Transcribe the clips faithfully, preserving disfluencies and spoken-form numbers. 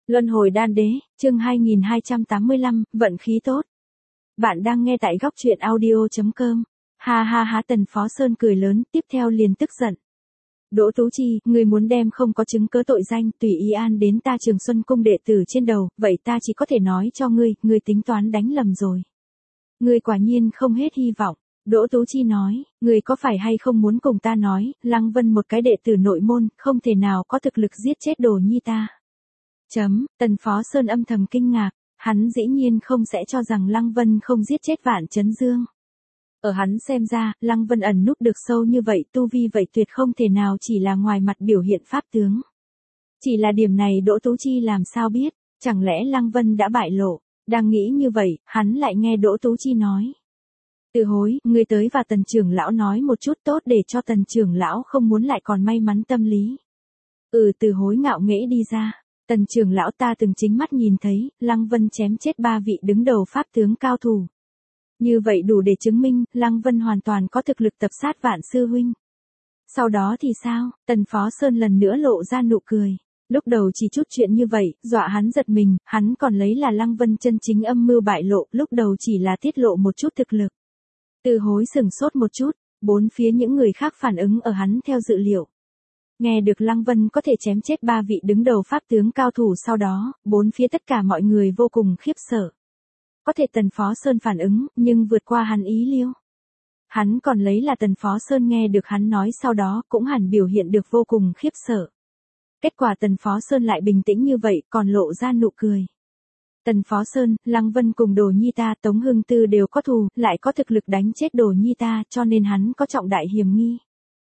Luân hồi đan đế, chương hai nghìn hai trăm tám mươi lăm, vận khí tốt. Bạn đang nghe tại góc truyện audio chấm com. Ha ha ha, Tần Phó Sơn cười lớn, tiếp theo liền tức giận. Đỗ Tú Chi, ngươi muốn đem không có chứng cớ tội danh tùy ý an đến ta Trường Xuân cung đệ tử trên đầu, vậy ta chỉ có thể nói cho ngươi, ngươi tính toán đánh lầm rồi. Ngươi quả nhiên không hết hy vọng. Đỗ Tú Chi nói, ngươi có phải hay không muốn cùng ta nói, Lăng Vân một cái đệ tử nội môn, không thể nào có thực lực giết chết Đồ Nhi ta. Chấm, Tần Phó Sơn âm thầm kinh ngạc, hắn dĩ nhiên không sẽ cho rằng Lăng Vân không giết chết Vạn Chấn Dương. Ở hắn xem ra, Lăng Vân ẩn núp được sâu như vậy, tu vi vậy tuyệt không thể nào chỉ là ngoài mặt biểu hiện pháp tướng. Chỉ là điểm này Đỗ Tú Chi làm sao biết, chẳng lẽ Lăng Vân đã bại lộ, đang nghĩ như vậy, hắn lại nghe Đỗ Tú Chi nói. Từ hối, ngươi tới và Tần trưởng lão nói một chút tốt để cho Tần trưởng lão không muốn lại còn may mắn tâm lý. Ừ, Từ hối ngạo nghễ đi ra. Tần trưởng lão, ta từng chính mắt nhìn thấy, Lăng Vân chém chết ba vị đứng đầu pháp tướng cao thủ. Như vậy đủ để chứng minh, Lăng Vân hoàn toàn có thực lực tập sát Vạn sư huynh. Sau đó thì sao? Tần Phó Sơn lần nữa lộ ra nụ cười. Lúc đầu chỉ chút chuyện như vậy, dọa hắn giật mình, hắn còn lấy là Lăng Vân chân chính âm mưu bại lộ, lúc đầu chỉ là tiết lộ một chút thực lực. Từ hối sừng sốt một chút, bốn phía những người khác phản ứng ở hắn theo dự liệu. Nghe được Lăng Vân có thể chém chết ba vị đứng đầu pháp tướng cao thủ, sau đó, bốn phía tất cả mọi người vô cùng khiếp sợ. Có thể Tần Phó Sơn phản ứng, nhưng vượt qua hắn ý liêu. Hắn còn lấy là Tần Phó Sơn nghe được hắn nói sau đó cũng hẳn biểu hiện được vô cùng khiếp sợ. Kết quả Tần Phó Sơn lại bình tĩnh như vậy, còn lộ ra nụ cười. Tần Phó Sơn, Lăng Vân cùng Đồ Nhi ta Tống Hưng Tư đều có thù, lại có thực lực đánh chết Đồ Nhi ta, cho nên hắn có trọng đại hiểm nghi.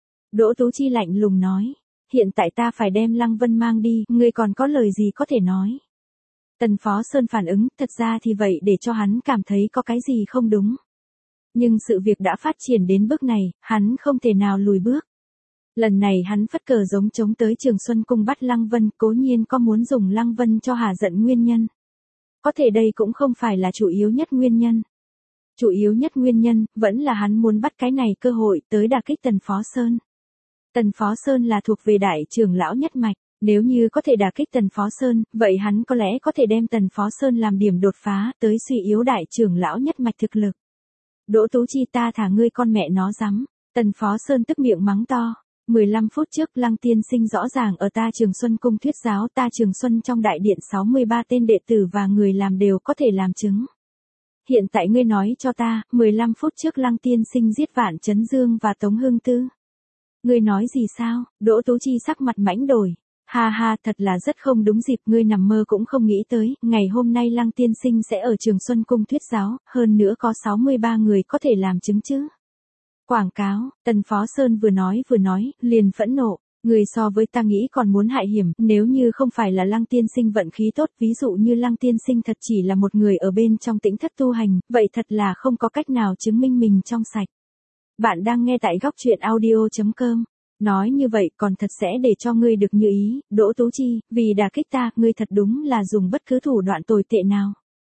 Đỗ Tú Chi lạnh lùng nói. Hiện tại ta phải đem Lăng Vân mang đi, ngươi còn có lời gì có thể nói. Tần Phó Sơn phản ứng, thật ra thì vậy để cho hắn cảm thấy có cái gì không đúng. Nhưng sự việc đã phát triển đến bước này, hắn không thể nào lùi bước. Lần này hắn phất cờ giống chống tới Trường Xuân cung bắt Lăng Vân, cố nhiên có muốn dùng Lăng Vân cho hà giận nguyên nhân. Có thể đây cũng không phải là chủ yếu nhất nguyên nhân. Chủ yếu nhất nguyên nhân, vẫn là hắn muốn bắt cái này cơ hội tới đả kích Tần Phó Sơn. Tần Phó Sơn là thuộc về đại trưởng lão nhất mạch, nếu như có thể đả kích Tần Phó Sơn, vậy hắn có lẽ có thể đem Tần Phó Sơn làm điểm đột phá, tới suy yếu đại trưởng lão nhất mạch thực lực. Đỗ Tú Chi, ta thả ngươi con mẹ nó rắm. Tần Phó Sơn tức miệng mắng to. mười lăm phút trước Lăng tiên sinh rõ ràng ở ta Trường Xuân cung thuyết giáo, ta Trường Xuân trong đại điện sáu mươi ba tên đệ tử và người làm đều có thể làm chứng. Hiện tại ngươi nói cho ta, mười lăm phút trước Lăng tiên sinh giết Vạn Chấn Dương và Tống Hưng Tư. Ngươi nói gì sao? Đỗ Tú Chi sắc mặt mãnh đổi. Ha ha, thật là rất không đúng dịp, ngươi nằm mơ cũng không nghĩ tới, ngày hôm nay Lăng tiên sinh sẽ ở Trường Xuân cung thuyết giáo, hơn nữa có sáu mươi ba người có thể làm chứng chứ. Quảng cáo, Tần Phó Sơn vừa nói vừa nói, liền phẫn nộ, người so với ta nghĩ còn muốn hại hiểm, nếu như không phải là Lăng tiên sinh vận khí tốt, ví dụ như Lăng tiên sinh thật chỉ là một người ở bên trong tĩnh thất tu hành, vậy thật là không có cách nào chứng minh mình trong sạch. Bạn đang nghe tại góc truyện audio chấm com. Nói như vậy còn thật sẽ để cho ngươi được như ý, Đỗ Tú Chi, vì đả kích ta, ngươi thật đúng là dùng bất cứ thủ đoạn tồi tệ nào.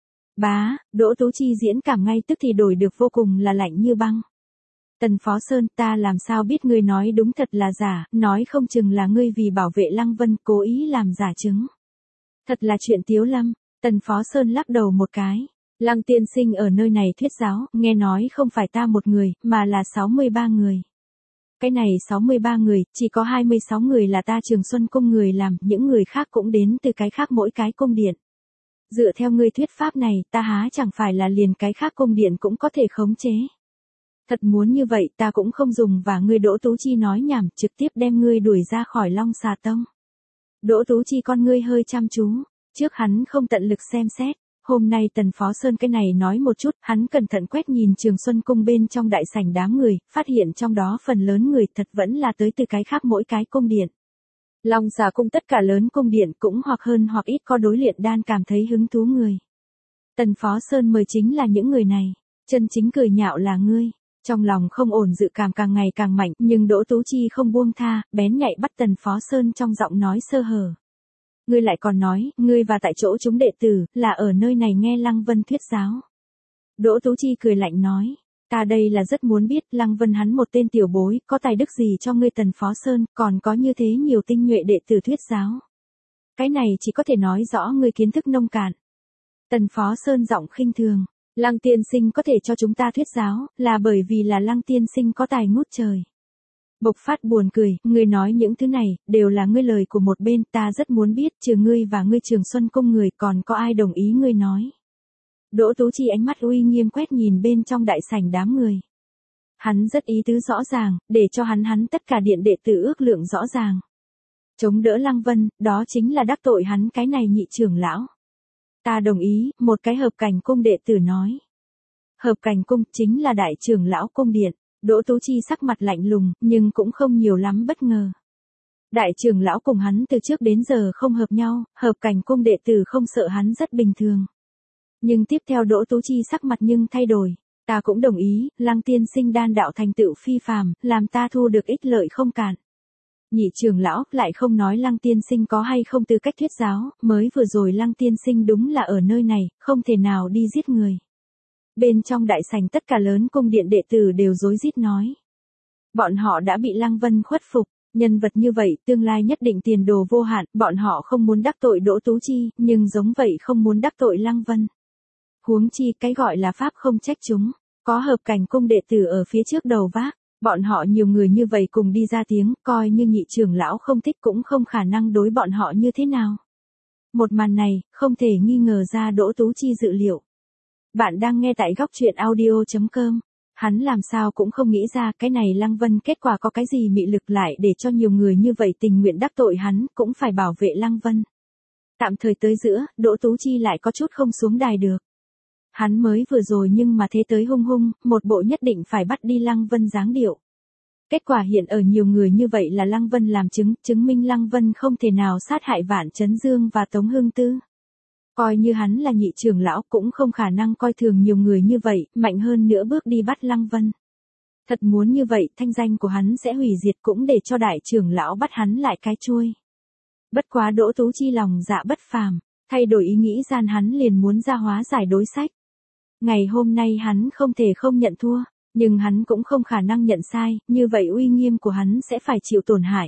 Bá, Đỗ Tú Chi diễn cảm ngay tức thì đổi được vô cùng là lạnh như băng. Tần Phó Sơn, ta làm sao biết ngươi nói đúng thật là giả, nói không chừng là ngươi vì bảo vệ Lăng Vân cố ý làm giả chứng. Thật là chuyện tiếu lâm. Tần Phó Sơn lắc đầu một cái. Lăng tiên sinh ở nơi này thuyết giáo, nghe nói không phải ta một người, mà là sáu mươi ba người. Cái này sáu mươi ba người, chỉ có hai mươi sáu người là ta Trường Xuân cung người làm, những người khác cũng đến từ cái khác mỗi cái cung điện. Dựa theo ngươi thuyết pháp này, ta há chẳng phải là liền cái khác cung điện cũng có thể khống chế. Thật muốn như vậy ta cũng không dùng và ngươi Đỗ Tú Chi nói nhảm, trực tiếp đem ngươi đuổi ra khỏi Long Xà Tông. Đỗ Tú Chi con ngươi hơi chăm chú, trước hắn không tận lực xem xét. Hôm nay Tần Phó Sơn cái này nói một chút, hắn cẩn thận quét nhìn Trường Xuân cung bên trong đại sảnh đám người, phát hiện trong đó phần lớn người thật vẫn là tới từ cái khác mỗi cái cung điện. Long Xà cung tất cả lớn cung điện cũng hoặc hơn hoặc ít có đối luyện đan cảm thấy hứng thú người. Tần Phó Sơn mời chính là những người này, chân chính cười nhạo là ngươi. Trong lòng không ổn dự cảm càng ngày càng mạnh, nhưng Đỗ Tú Chi không buông tha, bén nhạy bắt Tần Phó Sơn trong giọng nói sơ hở. Ngươi lại còn nói, ngươi và tại chỗ chúng đệ tử, là ở nơi này nghe Lăng Vân thuyết giáo. Đỗ Tú Chi cười lạnh nói, ta đây là rất muốn biết, Lăng Vân hắn một tên tiểu bối, có tài đức gì cho ngươi Tần Phó Sơn, còn có như thế nhiều tinh nhuệ đệ tử thuyết giáo. Cái này chỉ có thể nói rõ ngươi kiến thức nông cạn. Tần Phó Sơn giọng khinh thường. Lăng tiên sinh có thể cho chúng ta thuyết giáo, là bởi vì là Lăng tiên sinh có tài ngút trời. Bộc Phát buồn cười, ngươi nói những thứ này, đều là ngươi lời của một bên, ta rất muốn biết, trừ ngươi và ngươi Trường Xuân Cung người, còn có ai đồng ý ngươi nói. Đỗ Tú Chi ánh mắt uy nghiêm quét nhìn bên trong đại sảnh đám người. Hắn rất ý tứ rõ ràng, để cho hắn hắn tất cả điện đệ tử ước lượng rõ ràng. Chống đỡ Lăng Vân, đó chính là đắc tội hắn cái này nhị trưởng lão. Ta đồng ý, một cái Hợp Cảnh Cung đệ tử nói. Hợp Cảnh Cung chính là đại trưởng lão cung điện. Đỗ Tú Chi sắc mặt lạnh lùng, nhưng cũng không nhiều lắm bất ngờ. Đại trưởng lão cùng hắn từ trước đến giờ không hợp nhau, Hợp Cảnh Cung đệ tử không sợ hắn rất bình thường. Nhưng tiếp theo Đỗ Tú Chi sắc mặt nhưng thay đổi. Ta cũng đồng ý, Lăng tiên sinh đan đạo thành tựu phi phàm, làm ta thu được ích lợi không cạn. Nhị trưởng lão lại không nói Lăng tiên sinh có hay không tư cách thuyết giáo, mới vừa rồi Lăng tiên sinh đúng là ở nơi này, không thể nào đi giết người. Bên trong đại sảnh tất cả lớn cung điện đệ tử đều rối rít nói. Bọn họ đã bị Lăng Vân khuất phục, nhân vật như vậy tương lai nhất định tiền đồ vô hạn, bọn họ không muốn đắc tội Đỗ Tú Chi, nhưng giống vậy không muốn đắc tội Lăng Vân. Huống chi cái gọi là pháp không trách chúng, có Hợp Cảnh Cung đệ tử ở phía trước đầu vác, bọn họ nhiều người như vậy cùng đi ra tiếng, coi như nhị trưởng lão không thích cũng không khả năng đối bọn họ như thế nào. Một màn này, không thể nghi ngờ ra Đỗ Tú Chi dự liệu. Bạn đang nghe tại góc truyện audio chấm com. Hắn làm sao cũng không nghĩ ra cái này Lăng Vân kết quả có cái gì mị lực lại để cho nhiều người như vậy tình nguyện đắc tội hắn, cũng phải bảo vệ Lăng Vân. Tạm thời tới giữa, Đỗ Tú Chi lại có chút không xuống đài được. Hắn mới vừa rồi nhưng mà thế tới hung hung, một bộ nhất định phải bắt đi Lăng Vân dáng điệu. Kết quả hiện ở nhiều người như vậy là Lăng Vân làm chứng, chứng minh Lăng Vân không thể nào sát hại Vạn Chấn Dương và Tống Hưng Tư. Coi như hắn là nhị trưởng lão cũng không khả năng coi thường nhiều người như vậy, mạnh hơn nữa bước đi bắt Lăng Vân. Thật muốn như vậy, thanh danh của hắn sẽ hủy diệt cũng để cho đại trưởng lão bắt hắn lại cái chuôi. Bất quá Đỗ Tú Chi lòng dạ bất phàm, thay đổi ý nghĩ gian hắn liền muốn ra hóa giải đối sách. Ngày hôm nay hắn không thể không nhận thua, nhưng hắn cũng không khả năng nhận sai, như vậy uy nghiêm của hắn sẽ phải chịu tổn hại.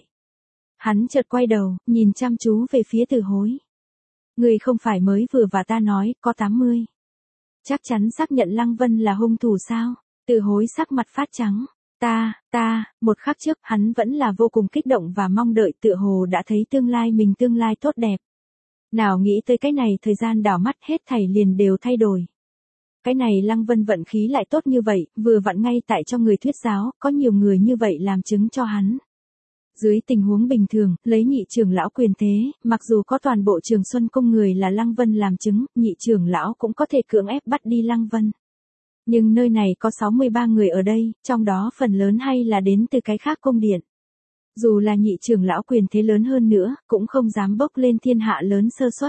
Hắn chợt quay đầu, nhìn chăm chú về phía Từ Hối. Người không phải mới vừa và ta nói, có tám mươi. Chắc chắn xác nhận Lăng Vân là hung thủ sao? Từ Hối sắc mặt phát trắng. Ta, ta, một khắc trước hắn vẫn là vô cùng kích động và mong đợi tựa hồ đã thấy tương lai mình tương lai tốt đẹp. Nào nghĩ tới cái này thời gian đảo mắt hết thảy liền đều thay đổi. Cái này Lăng Vân vận khí lại tốt như vậy, vừa vặn ngay tại cho người thuyết giáo, có nhiều người như vậy làm chứng cho hắn. Dưới tình huống bình thường, lấy nhị trưởng lão quyền thế, mặc dù có toàn bộ Trường Xuân Cung người là Lăng Vân làm chứng, nhị trưởng lão cũng có thể cưỡng ép bắt đi Lăng Vân. Nhưng nơi này có sáu mươi ba người ở đây, trong đó phần lớn hay là đến từ cái khác cung điện. Dù là nhị trưởng lão quyền thế lớn hơn nữa, cũng không dám bốc lên thiên hạ lớn sơ suất.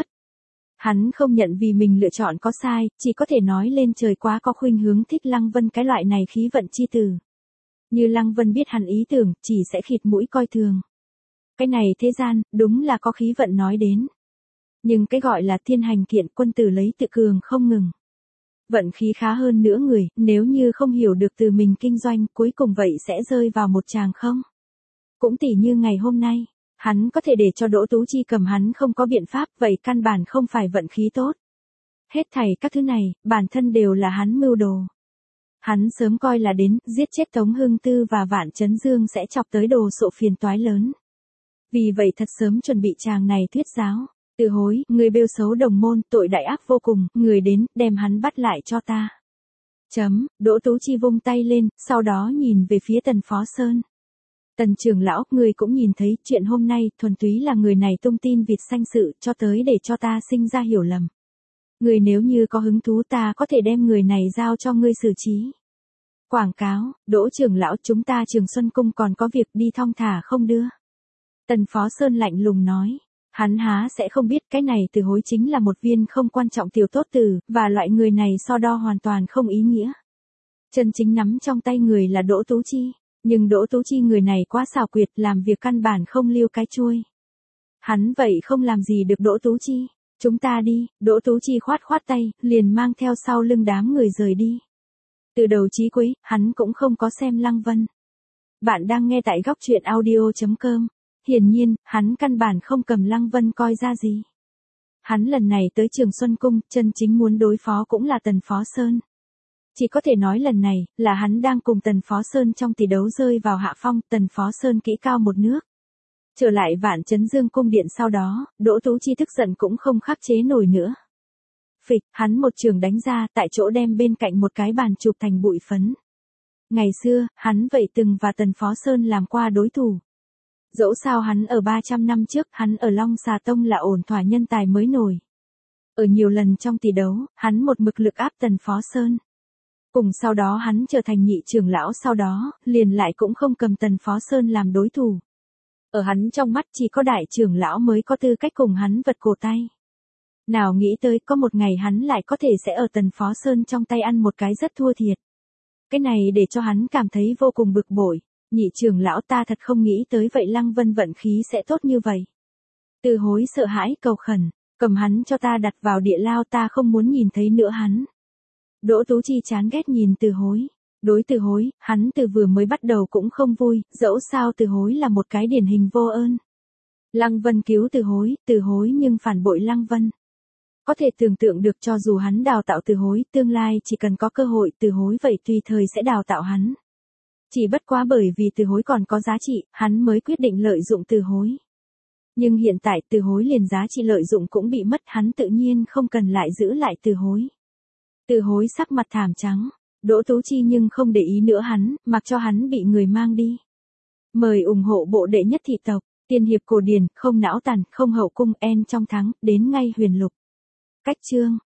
Hắn không nhận vì mình lựa chọn có sai, chỉ có thể nói lên trời quá có khuynh hướng thích Lăng Vân cái loại này khí vận chi từ. Như Lăng Vân biết hắn ý tưởng, chỉ sẽ khịt mũi coi thường. Cái này thế gian, đúng là có khí vận nói đến. Nhưng cái gọi là thiên hành kiện quân tử lấy tự cường không ngừng. Vận khí khá hơn nữa người, nếu như không hiểu được từ mình kinh doanh, cuối cùng vậy sẽ rơi vào một tràng không. Cũng tỉ như ngày hôm nay, hắn có thể để cho Đỗ Tú Chi cầm hắn không có biện pháp, vậy căn bản không phải vận khí tốt. Hết thảy các thứ này, bản thân đều là hắn mưu đồ. Hắn sớm coi là đến, giết chết Tống Hưng Tư và Vạn Chấn Dương sẽ chọc tới đồ sộ phiền toái lớn. Vì vậy thật sớm chuẩn bị chàng này thuyết giáo. Từ Hối, người bêu xấu đồng môn, tội đại ác vô cùng, người đến, đem hắn bắt lại cho ta. Chấm, Đỗ Tú Chi vung tay lên, sau đó nhìn về phía Tần Phó Sơn. Tần trưởng lão, người cũng nhìn thấy, chuyện hôm nay, thuần túy là người này tung tin vịt sanh sự, cho tới để cho ta sinh ra hiểu lầm. Người nếu như có hứng thú ta có thể đem người này giao cho ngươi xử trí. Quảng cáo, Đỗ trưởng lão chúng ta Trường Xuân Cung còn có việc đi thong thả không đưa. Tần Phó Sơn lạnh lùng nói. Hắn há sẽ không biết cái này Từ Hối chính là một viên không quan trọng tiểu tốt tử, và loại người này so đo hoàn toàn không ý nghĩa. Chân chính nắm trong tay người là Đỗ Tú Chi, nhưng Đỗ Tú Chi người này quá xảo quyệt làm việc căn bản không lưu cái chuôi. Hắn vậy không làm gì được Đỗ Tú Chi. Chúng ta đi, Đỗ Tú Chi khoát khoát tay, liền mang theo sau lưng đám người rời đi. Từ đầu chí cuối, hắn cũng không có xem Lăng Vân. Bạn đang nghe tại góc truyện audio chấm com. Hiển nhiên, hắn căn bản không cầm Lăng Vân coi ra gì. Hắn lần này tới Trường Xuân Cung, chân chính muốn đối phó cũng là Tần Phó Sơn. Chỉ có thể nói lần này, là hắn đang cùng Tần Phó Sơn trong tỷ đấu rơi vào hạ phong, Tần Phó Sơn kỹ cao một nước. Trở lại Vạn Chấn Dương cung điện sau đó, Đỗ Tú Chi tức giận cũng không khắc chế nổi nữa. Phịch, hắn một trường đánh ra, tại chỗ đem bên cạnh một cái bàn chụp thành bụi phấn. Ngày xưa, hắn vậy từng và Tần Phó Sơn làm qua đối thủ. Dẫu sao hắn ở ba trăm năm trước, hắn ở Long Xà Tông là ổn thỏa nhân tài mới nổi. Ở nhiều lần trong tỷ đấu, hắn một mực lực áp Tần Phó Sơn. Cùng sau đó hắn trở thành nhị trưởng lão, sau đó, liền lại cũng không cầm Tần Phó Sơn làm đối thủ. Ở hắn trong mắt chỉ có đại trưởng lão mới có tư cách cùng hắn vật cổ tay. Nào nghĩ tới có một ngày hắn lại có thể sẽ ở Tần Phó Sơn trong tay ăn một cái rất thua thiệt. Cái này để cho hắn cảm thấy vô cùng bực bội. Nhị trưởng lão, ta thật không nghĩ tới vậy Lăng Vân vận khí sẽ tốt như vậy. Từ Hối sợ hãi cầu khẩn, cầm hắn cho ta đặt vào địa lao, ta không muốn nhìn thấy nữa hắn. Đỗ Tú Chi chán ghét nhìn Từ Hối. Đối Từ Hối, hắn từ vừa mới bắt đầu cũng không vui, dẫu sao Từ Hối là một cái điển hình vô ơn. Lăng Vân cứu Từ Hối, Từ Hối nhưng phản bội Lăng Vân. Có thể tưởng tượng được cho dù hắn đào tạo Từ Hối, tương lai chỉ cần có cơ hội Từ Hối vậy tùy thời sẽ đào tạo hắn. Chỉ bất quá bởi vì Từ Hối còn có giá trị, hắn mới quyết định lợi dụng Từ Hối. Nhưng hiện tại Từ Hối liền giá trị lợi dụng cũng bị mất, hắn tự nhiên không cần lại giữ lại Từ Hối. Từ Hối sắc mặt thảm trắng, Đỗ Tú Chi nhưng không để ý nữa hắn, mặc cho hắn bị người mang đi. Mời ủng hộ bộ đệ nhất thị tộc, tiên hiệp cổ điển, không não tàn, không hậu cung, en trong thắng, đến ngay huyền lục. Cách chương